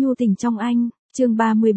nhu tình trong anh, chương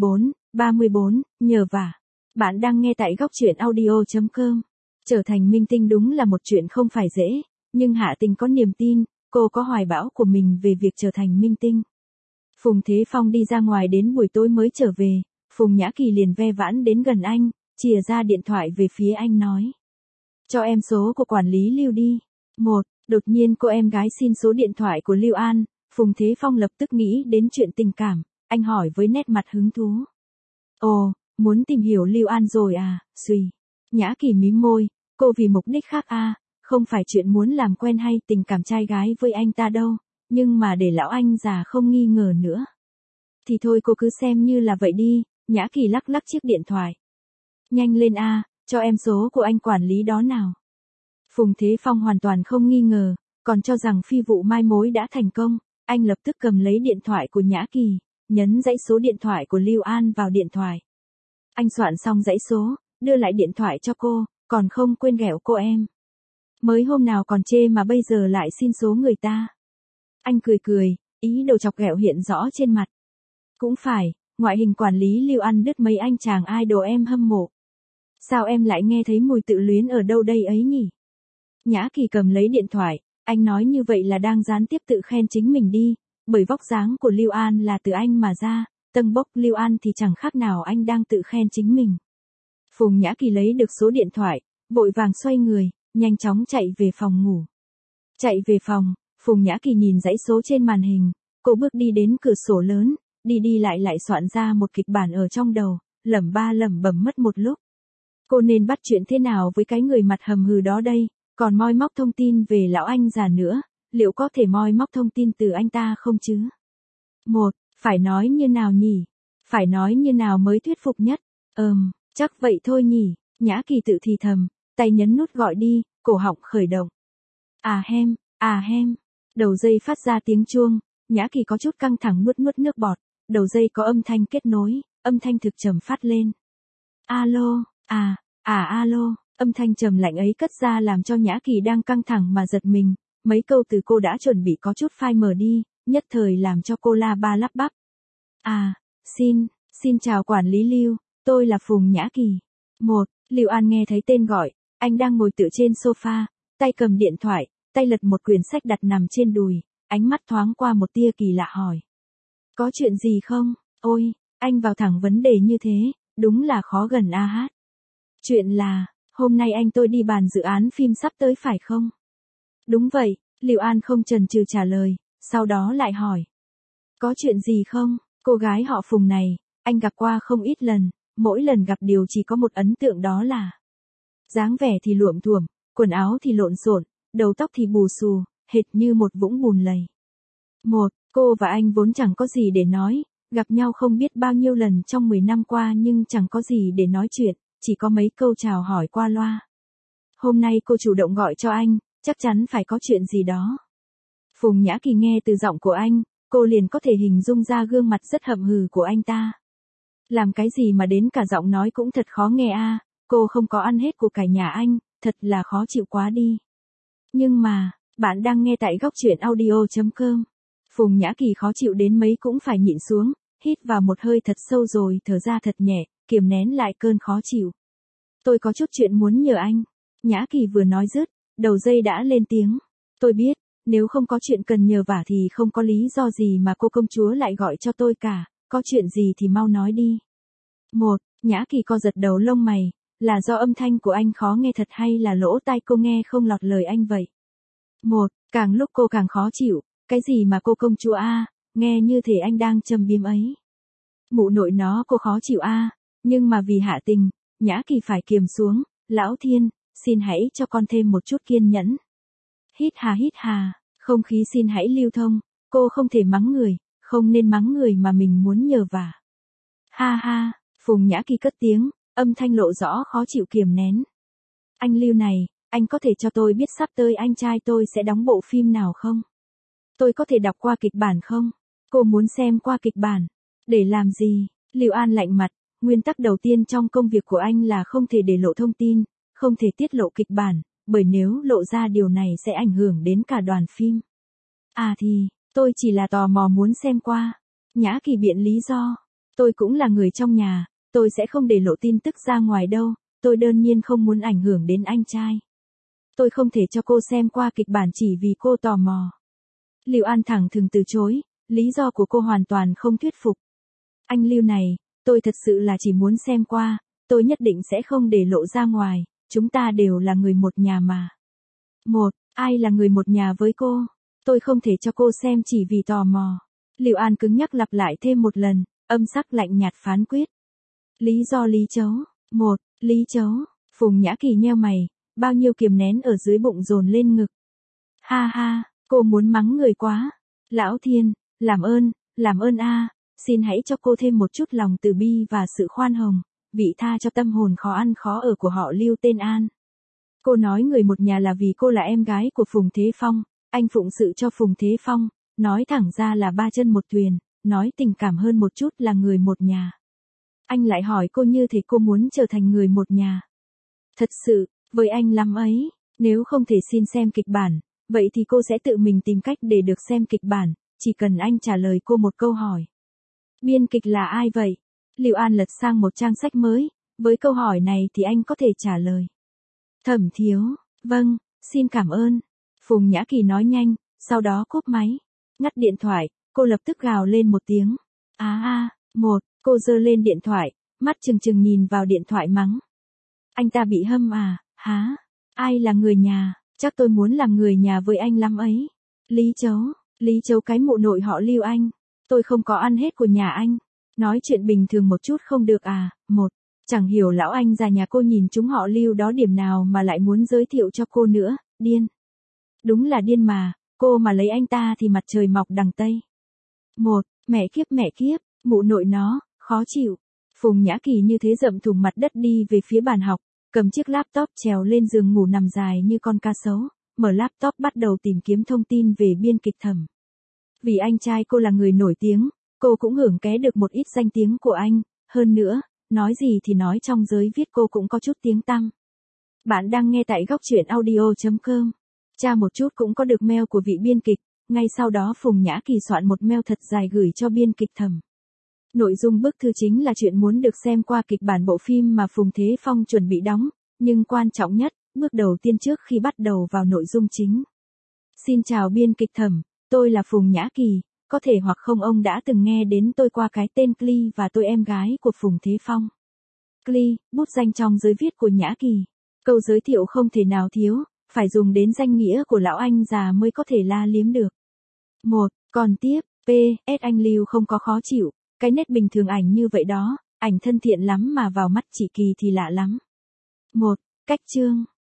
34, nhờ vả. Bạn đang nghe tại góc truyện audio.com. Trở thành minh tinh đúng là một chuyện không phải dễ, nhưng Hạ Tình có niềm tin, cô có hoài bão của mình về việc trở thành minh tinh. Phùng Thế Phong đi ra ngoài đến buổi tối mới trở về, Phùng Nhã Kỳ liền ve vãn đến gần anh, chìa ra điện thoại về phía anh nói. Cho em số của quản lý Lưu đi. Đột nhiên cô em gái xin số điện thoại của Lưu An, Phùng Thế Phong lập tức nghĩ đến chuyện tình cảm, anh hỏi với nét mặt hứng thú. Ồ, muốn tìm hiểu Lưu An rồi à, suy. Nhã Kỳ mím môi, cô vì mục đích khác à, không phải chuyện muốn làm quen hay tình cảm trai gái với anh ta đâu, nhưng mà để lão anh già không nghi ngờ nữa. Thì thôi cô cứ xem như là vậy đi, Nhã Kỳ lắc lắc chiếc điện thoại. Nhanh lên à, cho em số của anh quản lý đó nào. Phùng Thế Phong hoàn toàn không nghi ngờ, còn cho rằng phi vụ mai mối đã thành công, anh lập tức cầm lấy điện thoại của Nhã Kỳ, nhấn dãy số điện thoại của Lưu An vào điện thoại. Anh soạn xong dãy số, đưa lại điện thoại cho cô, còn không quên ghẹo cô em. Mới hôm nào còn chê mà bây giờ lại xin số người ta. Anh cười, ý đồ chọc ghẹo hiện rõ trên mặt. Cũng phải, ngoại hình quản lý Lưu An đứt mấy anh chàng idol em hâm mộ. Sao em lại nghe thấy mùi tự luyến ở đâu đây ấy nhỉ? Nhã Kỳ cầm lấy điện thoại, anh nói như vậy là đang gián tiếp tự khen chính mình đi, bởi vóc dáng của Lưu An là từ anh mà ra, tâng bốc Lưu An thì chẳng khác nào anh đang tự khen chính mình. Phùng Nhã Kỳ lấy được số điện thoại, vội vàng xoay người, nhanh chóng chạy về phòng ngủ. Chạy về phòng, Phùng Nhã Kỳ nhìn dãy số trên màn hình, cô bước đi đến cửa sổ lớn, đi lại soạn ra một kịch bản ở trong đầu, lẩm bẩm mất một lúc. Cô nên bắt chuyện thế nào với cái người mặt hầm hừ đó đây, còn moi móc thông tin về lão anh già nữa, liệu có thể moi móc thông tin từ anh ta không chứ? Phải nói như nào nhỉ? Phải nói như nào mới thuyết phục nhất? Chắc vậy thôi nhỉ, Nhã Kỳ tự thì thầm, tay nhấn nút gọi đi, cổ họng khởi động. À hem, đầu dây phát ra tiếng chuông, Nhã Kỳ có chút căng thẳng nuốt nước bọt, đầu dây có âm thanh kết nối, âm thanh thực trầm phát lên. Alo, alo, âm thanh trầm lạnh ấy cất ra làm cho Nhã Kỳ đang căng thẳng mà giật mình, mấy câu từ cô đã chuẩn bị có chút phai mờ đi, nhất thời làm cho cô la ba lắp bắp. Xin chào quản lý Lưu, tôi là Phùng Nhã Kỳ. Lưu An nghe thấy tên gọi, anh đang ngồi tựa trên sofa, tay cầm điện thoại, tay lật một quyển sách đặt nằm trên đùi, ánh mắt thoáng qua một tia kỳ lạ hỏi. Có chuyện gì không? Ôi, anh vào thẳng vấn đề như thế, đúng là khó gần a hát. Chuyện là, hôm nay anh tôi đi bàn dự án phim sắp tới phải không? Đúng vậy, Lưu An không chần chừ trả lời, sau đó lại hỏi. Có chuyện gì không? Cô gái họ Phùng này, anh gặp qua không ít lần, mỗi lần gặp điều chỉ có một ấn tượng đó là dáng vẻ thì luộm thuộm, quần áo thì lộn xộn, đầu tóc thì bù xù, hệt như một vũng bùn lầy. Cô và anh vốn chẳng có gì để nói, gặp nhau không biết bao nhiêu lần trong 10 năm qua nhưng chẳng có gì để nói chuyện, chỉ có mấy câu chào hỏi qua loa. Hôm nay cô chủ động gọi cho anh, chắc chắn phải có chuyện gì đó. Phùng Nhã Kỳ nghe từ giọng của anh, cô liền có thể hình dung ra gương mặt rất hậm hừ của anh ta. Làm cái gì mà đến cả giọng nói cũng thật khó nghe a, cô không có ăn hết của cải nhà anh, thật là khó chịu quá đi. Nhưng mà, bạn đang nghe tại góc truyện audio.com. Phùng Nhã Kỳ khó chịu đến mấy cũng phải nhịn xuống, hít vào một hơi thật sâu rồi thở ra thật nhẹ, kiềm nén lại cơn khó chịu. Tôi có chút chuyện muốn nhờ anh. Nhã Kỳ vừa nói dứt, đầu dây đã lên tiếng. Tôi biết, nếu không có chuyện cần nhờ vả thì không có lý do gì mà cô công chúa lại gọi cho tôi cả, có chuyện gì thì mau nói đi. Nhã Kỳ co giật đầu lông mày, là do âm thanh của anh khó nghe thật hay là lỗ tai cô nghe không lọt lời anh vậy? Càng lúc cô càng khó chịu, cái gì mà cô công chúa a, nghe như thể anh đang châm biếm ấy. Mụ nội nó cô khó chịu a, nhưng mà vì Hạ Tình, Nhã Kỳ phải kiềm xuống, lão thiên, xin hãy cho con thêm một chút kiên nhẫn. Hít hà, không khí xin hãy lưu thông, cô không thể mắng người, không nên mắng người mà mình muốn nhờ vả. Ha, Phùng Nhã Kỳ cất tiếng, âm thanh lộ rõ khó chịu kiềm nén. Anh Lưu này, anh có thể cho tôi biết sắp tới anh trai tôi sẽ đóng bộ phim nào không? Tôi có thể đọc qua kịch bản không? Cô muốn xem qua kịch bản. Để làm gì? Lưu An lạnh mặt, nguyên tắc đầu tiên trong công việc của anh là không thể để lộ thông tin, không thể tiết lộ kịch bản, bởi nếu lộ ra điều này sẽ ảnh hưởng đến cả đoàn phim. Thì, tôi chỉ là tò mò muốn xem qua. Nhã Kỳ biện lý do. Tôi cũng là người trong nhà, tôi sẽ không để lộ tin tức ra ngoài đâu, tôi đơn nhiên không muốn ảnh hưởng đến anh trai. Tôi không thể cho cô xem qua kịch bản chỉ vì cô tò mò. Lưu An thẳng thừng từ chối, lý do của cô hoàn toàn không thuyết phục. Anh Lưu này, tôi thật sự là chỉ muốn xem qua, tôi nhất định sẽ không để lộ ra ngoài, chúng ta đều là người một nhà mà. Ai là người một nhà với cô? Tôi không thể cho cô xem chỉ vì tò mò. Lưu An cứng nhắc lặp lại thêm một lần, âm sắc lạnh nhạt phán quyết. Lý do Lý Chấu. Lý Chấu. Phùng Nhã Kỳ nheo mày, bao nhiêu kiềm nén ở dưới bụng dồn lên ngực. Ha ha, cô muốn mắng người quá. Lão Thiên, làm ơn a, xin hãy cho cô thêm một chút lòng từ bi và sự khoan hồng, vị tha cho tâm hồn khó ăn khó ở của họ Lưu tên An. Cô nói người một nhà là vì cô là em gái của Phùng Thế Phong, anh phụng sự cho Phùng Thế Phong, nói thẳng ra là ba chân một thuyền, nói tình cảm hơn một chút là người một nhà. Anh lại hỏi cô như thể cô muốn trở thành người một nhà. Thật sự, với anh lắm ấy, nếu không thể xin xem kịch bản, vậy thì cô sẽ tự mình tìm cách để được xem kịch bản, chỉ cần anh trả lời cô một câu hỏi. Biên kịch là ai vậy? Lưu An lật sang một trang sách mới, với câu hỏi này thì anh có thể trả lời. Thẩm Thiếu, vâng, xin cảm ơn. Phùng Nhã Kỳ nói nhanh, sau đó cúp máy. Ngắt điện thoại, cô lập tức gào lên một tiếng. Cô giơ lên điện thoại, mắt trừng trừng nhìn vào điện thoại mắng. Anh ta bị hâm à, há? Ai là người nhà? Chắc tôi muốn làm người nhà với anh lắm ấy. Lý Chấu cái mụ nội họ Lưu anh. Tôi không có ăn hết của nhà anh. Nói chuyện bình thường một chút không được à? Chẳng hiểu lão anh già nhà cô nhìn chúng họ Lưu đó điểm nào mà lại muốn giới thiệu cho cô nữa, điên. Đúng là điên mà, cô mà lấy anh ta thì mặt trời mọc đằng Tây. Mẹ kiếp, mụ nội nó, khó chịu. Phùng Nhã Kỳ như thế dậm thùng mặt đất đi về phía bàn học, cầm chiếc laptop trèo lên giường ngủ nằm dài như con cá sấu, mở laptop bắt đầu tìm kiếm thông tin về biên kịch Thẩm. Vì anh trai cô là người nổi tiếng, cô cũng hưởng ké được một ít danh tiếng của anh, hơn nữa, nói gì thì nói trong giới viết cô cũng có chút tiếng tăm. Bạn đang nghe tại góc truyện audio.com. Tra một chút cũng có được mail của vị biên kịch, ngay sau đó Phùng Nhã Kỳ soạn một mail thật dài gửi cho biên kịch Thẩm. Nội dung bức thư chính là chuyện muốn được xem qua kịch bản bộ phim mà Phùng Thế Phong chuẩn bị đóng, nhưng quan trọng nhất, bước đầu tiên trước khi bắt đầu vào nội dung chính. Xin chào biên kịch Thẩm, tôi là Phùng Nhã Kỳ, có thể hoặc không ông đã từng nghe đến tôi qua cái tên Cly và tôi em gái của Phùng Thế Phong. Cly, bút danh trong giới viết của Nhã Kỳ. Câu giới thiệu không thể nào thiếu, phải dùng đến danh nghĩa của lão anh già mới có thể la liếm được. Còn tiếp, PS anh Lưu không có khó chịu, cái nét bình thường ảnh như vậy đó, ảnh thân thiện lắm mà vào mắt chị Kỳ thì lạ lắm. Cách chương.